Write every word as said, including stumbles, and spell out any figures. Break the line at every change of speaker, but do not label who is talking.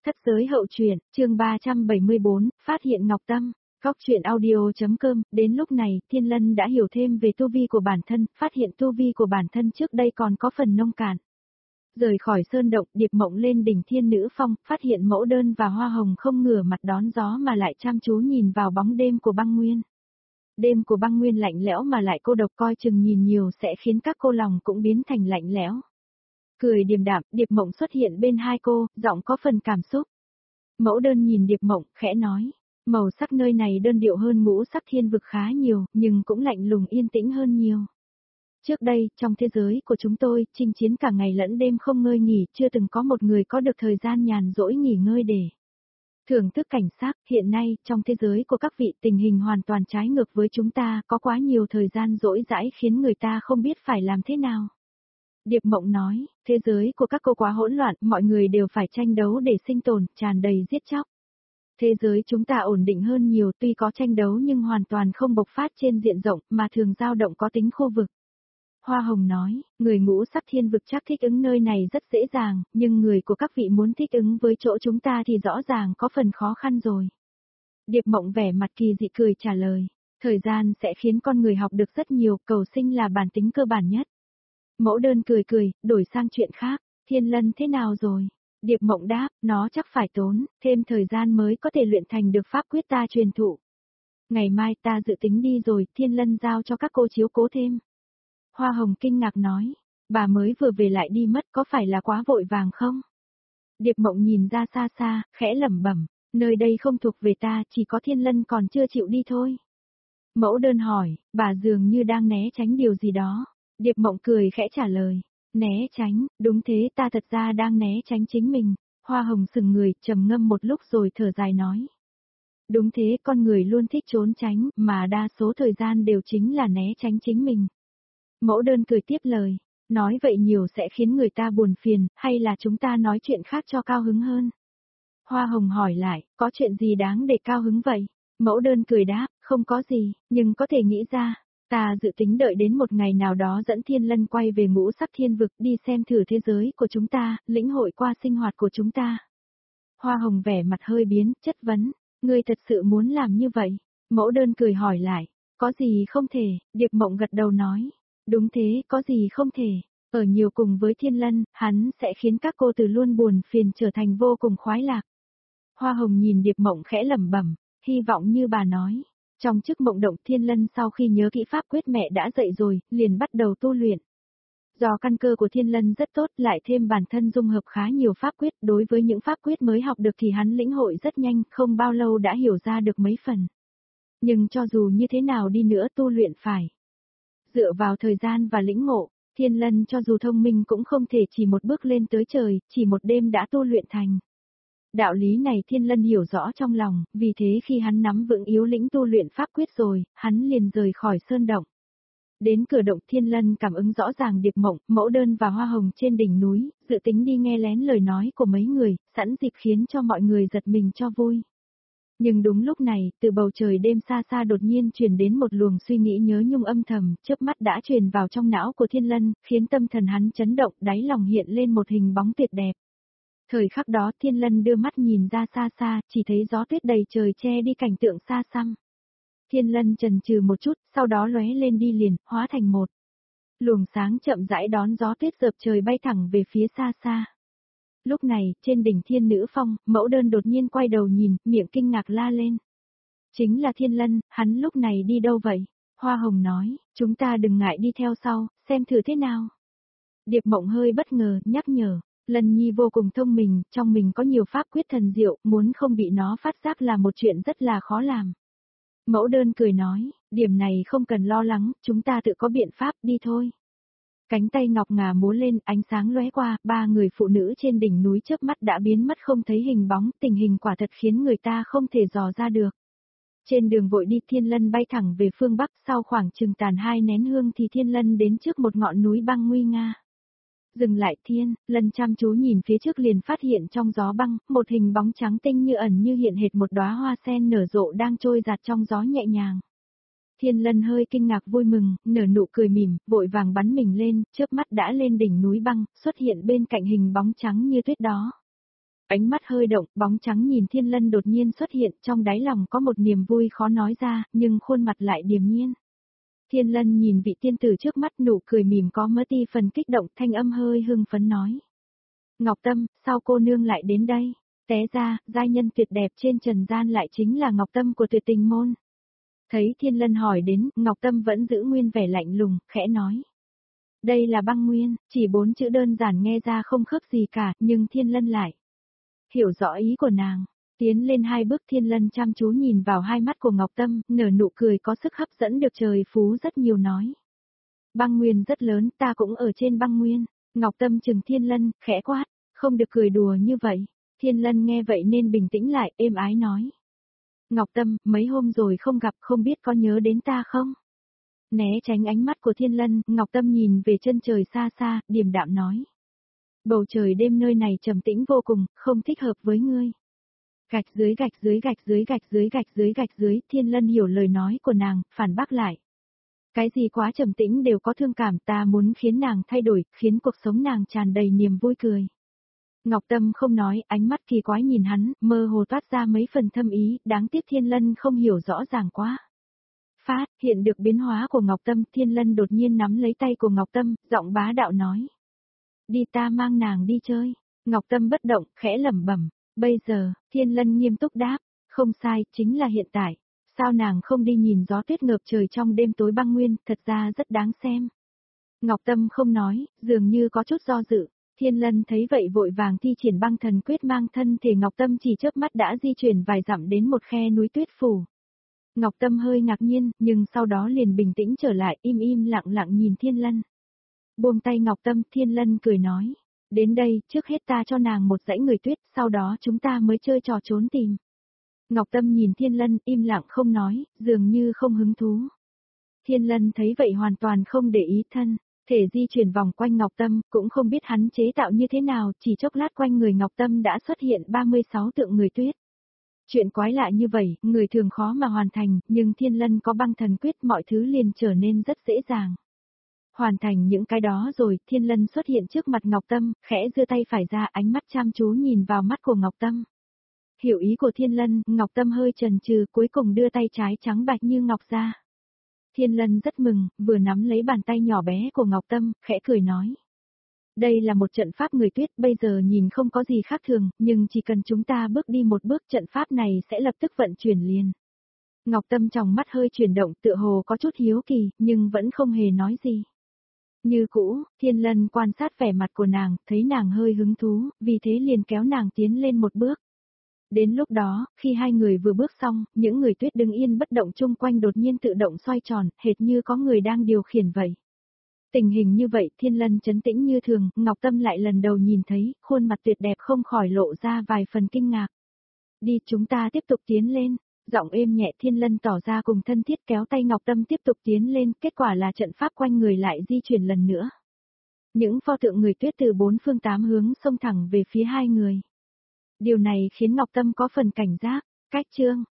Thất giới hậu truyện, chương ba trăm bảy mươi bốn, phát hiện Ngọc Tâm. Góc truyện audio.com, đến lúc này, Thiên Lân đã hiểu thêm về tu vi của bản thân, phát hiện tu vi của bản thân trước đây còn có phần nông cạn. Rời khỏi sơn động, Điệp Mộng lên đỉnh Thiên Nữ Phong, phát hiện Mẫu Đơn và Hoa Hồng không ngửa mặt đón gió mà lại chăm chú nhìn vào bóng đêm của băng nguyên. Đêm của băng nguyên lạnh lẽo mà lại cô độc, coi chừng nhìn nhiều sẽ khiến các cô lòng cũng biến thành lạnh lẽo. Cười điềm đạm, Điệp Mộng xuất hiện bên hai cô, giọng có phần cảm xúc. Mẫu Đơn nhìn Điệp Mộng, khẽ nói, màu sắc nơi này đơn điệu hơn ngũ sắc thiên vực khá nhiều, nhưng cũng lạnh lùng yên tĩnh hơn nhiều. Trước đây, trong thế giới của chúng tôi, chinh chiến cả ngày lẫn đêm không ngơi nghỉ, chưa từng có một người có được thời gian nhàn rỗi nghỉ ngơi để thưởng thức cảnh sắc. Hiện nay, trong thế giới của các vị, tình hình hoàn toàn trái ngược với chúng ta, có quá nhiều thời gian rỗi rãi khiến người ta không biết phải làm thế nào. Điệp Mộng nói, thế giới của các cô quá hỗn loạn, mọi người đều phải tranh đấu để sinh tồn, tràn đầy giết chóc. Thế giới chúng ta ổn định hơn nhiều, tuy có tranh đấu nhưng hoàn toàn không bộc phát trên diện rộng, mà thường dao động có tính khu vực. Hoa Hồng nói, người ngũ sắc thiên vực chắc thích ứng nơi này rất dễ dàng, nhưng người của các vị muốn thích ứng với chỗ chúng ta thì rõ ràng có phần khó khăn rồi. Điệp Mộng vẻ mặt kỳ dị cười trả lời, thời gian sẽ khiến con người học được rất nhiều, cầu sinh là bản tính cơ bản nhất. Mẫu Đơn cười cười, đổi sang chuyện khác, Thiên Lân thế nào rồi? Điệp Mộng đáp, nó chắc phải tốn thêm thời gian mới có thể luyện thành được pháp quyết ta truyền thụ. Ngày mai ta dự tính đi rồi, Thiên Lân giao cho các cô chiếu cố thêm. Hoa Hồng kinh ngạc nói, bà mới vừa về lại đi mất, có phải là quá vội vàng không? Điệp Mộng nhìn ra xa xa, khẽ lẩm bẩm, nơi đây không thuộc về ta, chỉ có Thiên Lân còn chưa chịu đi thôi. Mẫu Đơn hỏi, bà dường như đang né tránh điều gì đó. Điệp Mộng cười khẽ trả lời, né tránh, đúng thế, ta thật ra đang né tránh chính mình. Hoa Hồng sừng người, trầm ngâm một lúc rồi thở dài nói. Đúng thế, con người luôn thích trốn tránh, mà đa số thời gian đều chính là né tránh chính mình. Mẫu Đơn cười tiếp lời, nói vậy nhiều sẽ khiến người ta buồn phiền, hay là chúng ta nói chuyện khác cho cao hứng hơn? Hoa Hồng hỏi lại, có chuyện gì đáng để cao hứng vậy? Mẫu Đơn cười đáp, không có gì, nhưng có thể nghĩ ra. Ta dự tính đợi đến một ngày nào đó dẫn Thiên Lân quay về ngũ sắc thiên vực đi xem thử thế giới của chúng ta, lĩnh hội qua sinh hoạt của chúng ta. Hoa Hồng vẻ mặt hơi biến, chất vấn, ngươi thật sự muốn làm như vậy? Mẫu Đơn cười hỏi lại, có gì không thể? Điệp Mộng gật đầu nói, đúng thế, có gì không thể? Ở nhiều cùng với Thiên Lân, hắn sẽ khiến các cô từ luôn buồn phiền trở thành vô cùng khoái lạc. Hoa Hồng nhìn Điệp Mộng khẽ lẩm bẩm, hy vọng như bà nói. Trong chức mộng động, Thiên Lân sau khi nhớ kỹ pháp quyết mẹ đã dạy rồi, liền bắt đầu tu luyện. Do căn cơ của Thiên Lân rất tốt, lại thêm bản thân dung hợp khá nhiều pháp quyết, đối với những pháp quyết mới học được thì hắn lĩnh hội rất nhanh, không bao lâu đã hiểu ra được mấy phần. Nhưng cho dù như thế nào đi nữa, tu luyện phải dựa vào thời gian và lĩnh ngộ. Thiên Lân cho dù thông minh cũng không thể chỉ một bước lên tới trời, chỉ một đêm đã tu luyện thành. Đạo lý này Thiên Lân hiểu rõ trong lòng, vì thế khi hắn nắm vững yếu lĩnh tu luyện pháp quyết rồi, hắn liền rời khỏi sơn động. Đến cửa động, Thiên Lân cảm ứng rõ ràng Điệp Mộng, Mẫu Đơn và Hoa Hồng trên đỉnh núi, dự tính đi nghe lén lời nói của mấy người, sẵn dịp khiến cho mọi người giật mình cho vui. Nhưng đúng lúc này, từ bầu trời đêm xa xa đột nhiên truyền đến một luồng suy nghĩ nhớ nhung âm thầm, chớp mắt đã truyền vào trong não của Thiên Lân, khiến tâm thần hắn chấn động, đáy lòng hiện lên một hình bóng tuyệt đẹp. Thời khắc đó Thiên Lân đưa mắt nhìn ra xa xa, chỉ thấy gió tuyết đầy trời che đi cảnh tượng xa xăm. Thiên Lân chần chừ một chút, sau đó lóe lên đi liền, hóa thành một luồng sáng chậm rãi đón gió tuyết dợp trời bay thẳng về phía xa xa. Lúc này, trên đỉnh Thiên Nữ Phong, Mẫu Đơn đột nhiên quay đầu nhìn, miệng kinh ngạc la lên. Chính là Thiên Lân, hắn lúc này đi đâu vậy? Hoa Hồng nói, chúng ta đừng ngại đi theo sau, xem thử thế nào. Điệp Mộng hơi bất ngờ, nhắc nhở. Lân Nhi vô cùng thông minh, trong mình có nhiều pháp quyết thần diệu, muốn không bị nó phát giác là một chuyện rất là khó làm. Mẫu Đơn cười nói, điểm này không cần lo lắng, chúng ta tự có biện pháp, đi thôi. Cánh tay ngọc ngà múa lên, ánh sáng lóe qua, ba người phụ nữ trên đỉnh núi chớp mắt đã biến mất không thấy hình bóng, tình hình quả thật khiến người ta không thể dò ra được. Trên đường vội đi, Thiên Lân bay thẳng về phương Bắc, sau khoảng chừng tàn hai nén hương thì Thiên Lân đến trước một ngọn núi băng nguy nga. Dừng lại, Thiên Lân chăm chú nhìn phía trước liền phát hiện trong gió băng, một hình bóng trắng tinh như ẩn như hiện hệt một đóa hoa sen nở rộ đang trôi giạt trong gió nhẹ nhàng. Thiên Lân hơi kinh ngạc vui mừng, nở nụ cười mỉm, vội vàng bắn mình lên, chớp mắt đã lên đỉnh núi băng, xuất hiện bên cạnh hình bóng trắng như tuyết đó. Ánh mắt hơi động, bóng trắng nhìn Thiên Lân đột nhiên xuất hiện, trong đáy lòng có một niềm vui khó nói ra, nhưng khuôn mặt lại điềm nhiên. Thiên Lân nhìn vị tiên tử trước mắt, nụ cười mỉm có mớ ti phần kích động, thanh âm hơi hưng phấn nói. Ngọc Tâm, sao cô nương lại đến đây? Té ra, giai nhân tuyệt đẹp trên trần gian lại chính là Ngọc Tâm của Tuyệt Tình môn. Thấy Thiên Lân hỏi đến, Ngọc Tâm vẫn giữ nguyên vẻ lạnh lùng, khẽ nói. Đây là băng nguyên, chỉ bốn chữ đơn giản nghe ra không khớp gì cả, nhưng Thiên Lân lại hiểu rõ ý của nàng. Tiến lên hai bước, Thiên Lân chăm chú nhìn vào hai mắt của Ngọc Tâm, nở nụ cười có sức hấp dẫn được trời phú rất nhiều nói. Băng nguyên rất lớn, ta cũng ở trên băng nguyên. Ngọc Tâm chừng Thiên Lân, khẽ quát, không được cười đùa như vậy. Thiên Lân nghe vậy nên bình tĩnh lại, êm ái nói. Ngọc Tâm, mấy hôm rồi không gặp, không biết có nhớ đến ta không? Né tránh ánh mắt của Thiên Lân, Ngọc Tâm nhìn về chân trời xa xa, điềm đạm nói. Bầu trời đêm nơi này trầm tĩnh vô cùng, không thích hợp với ngươi. Gạch dưới gạch dưới gạch dưới gạch dưới gạch dưới gạch dưới, Thiên Lân hiểu lời nói của nàng, phản bác lại. Cái gì quá trầm tĩnh đều có thương cảm, ta muốn khiến nàng thay đổi, khiến cuộc sống nàng tràn đầy niềm vui cười. Ngọc Tâm không nói, ánh mắt kỳ quái nhìn hắn, mơ hồ toát ra mấy phần thâm ý, đáng tiếc Thiên Lân không hiểu rõ ràng quá. Phát, hiện được biến hóa của Ngọc Tâm, Thiên Lân đột nhiên nắm lấy tay của Ngọc Tâm, giọng bá đạo nói. Đi, ta mang nàng đi chơi. Ngọc Tâm bất động, khẽ lẩm bẩm. Bây giờ, Thiên Lân nghiêm túc đáp. Không sai, chính là hiện tại. Sao nàng không đi nhìn gió tuyết ngợp trời trong đêm tối băng nguyên, thật ra rất đáng xem. Ngọc Tâm không nói, dường như có chút do dự. Thiên Lân thấy vậy vội vàng thi triển băng thần quyết, mang thân thể Ngọc Tâm chỉ chớp mắt đã di chuyển vài dặm đến một khe núi tuyết phủ. Ngọc Tâm hơi ngạc nhiên, nhưng sau đó liền bình tĩnh trở lại, im im lặng lặng nhìn Thiên Lân. Buông tay Ngọc Tâm, Thiên Lân cười nói. Đến đây, trước hết ta cho nàng một dãy người tuyết, sau đó chúng ta mới chơi trò trốn tìm. Ngọc Tâm nhìn Thiên Lân, im lặng không nói, dường như không hứng thú. Thiên Lân thấy vậy hoàn toàn không để ý, thân thể di chuyển vòng quanh Ngọc Tâm, cũng không biết hắn chế tạo như thế nào, chỉ chốc lát quanh người Ngọc Tâm đã xuất hiện ba mươi sáu tượng người tuyết. Chuyện quái lạ như vậy, người thường khó mà hoàn thành, nhưng Thiên Lân có băng thần quyết, mọi thứ liền trở nên rất dễ dàng. Hoàn thành những cái đó rồi, Thiên Lân xuất hiện trước mặt Ngọc Tâm, khẽ giơ tay phải ra, ánh mắt chăm chú nhìn vào mắt của Ngọc Tâm. Hiểu ý của Thiên Lân, Ngọc Tâm hơi chần chừ, cuối cùng đưa tay trái trắng bạch như ngọc ra. Thiên Lân rất mừng, vừa nắm lấy bàn tay nhỏ bé của Ngọc Tâm, khẽ cười nói. Đây là một trận pháp người tuyết, bây giờ nhìn không có gì khác thường, nhưng chỉ cần chúng ta bước đi một bước, trận pháp này sẽ lập tức vận chuyển liền. Ngọc Tâm trong mắt hơi chuyển động, tựa hồ có chút hiếu kỳ, nhưng vẫn không hề nói gì. Như cũ, Thiên Lân quan sát vẻ mặt của nàng, thấy nàng hơi hứng thú, vì thế liền kéo nàng tiến lên một bước. Đến lúc đó, khi hai người vừa bước xong, những người tuyết đứng yên bất động chung quanh đột nhiên tự động xoay tròn, hệt như có người đang điều khiển vậy. Tình hình như vậy, Thiên Lân trấn tĩnh như thường, Ngọc Tâm lại lần đầu nhìn thấy, khuôn mặt tuyệt đẹp không khỏi lộ ra vài phần kinh ngạc. Đi, chúng ta tiếp tục tiến lên. Giọng êm nhẹ, Thiên Lân tỏ ra cùng thân thiết, kéo tay Ngọc Tâm tiếp tục tiến lên, kết quả là trận pháp quanh người lại di chuyển lần nữa. Những pho tượng người tuyết từ bốn phương tám hướng xông thẳng về phía hai người. Điều này khiến Ngọc Tâm có phần cảnh giác. Cách chương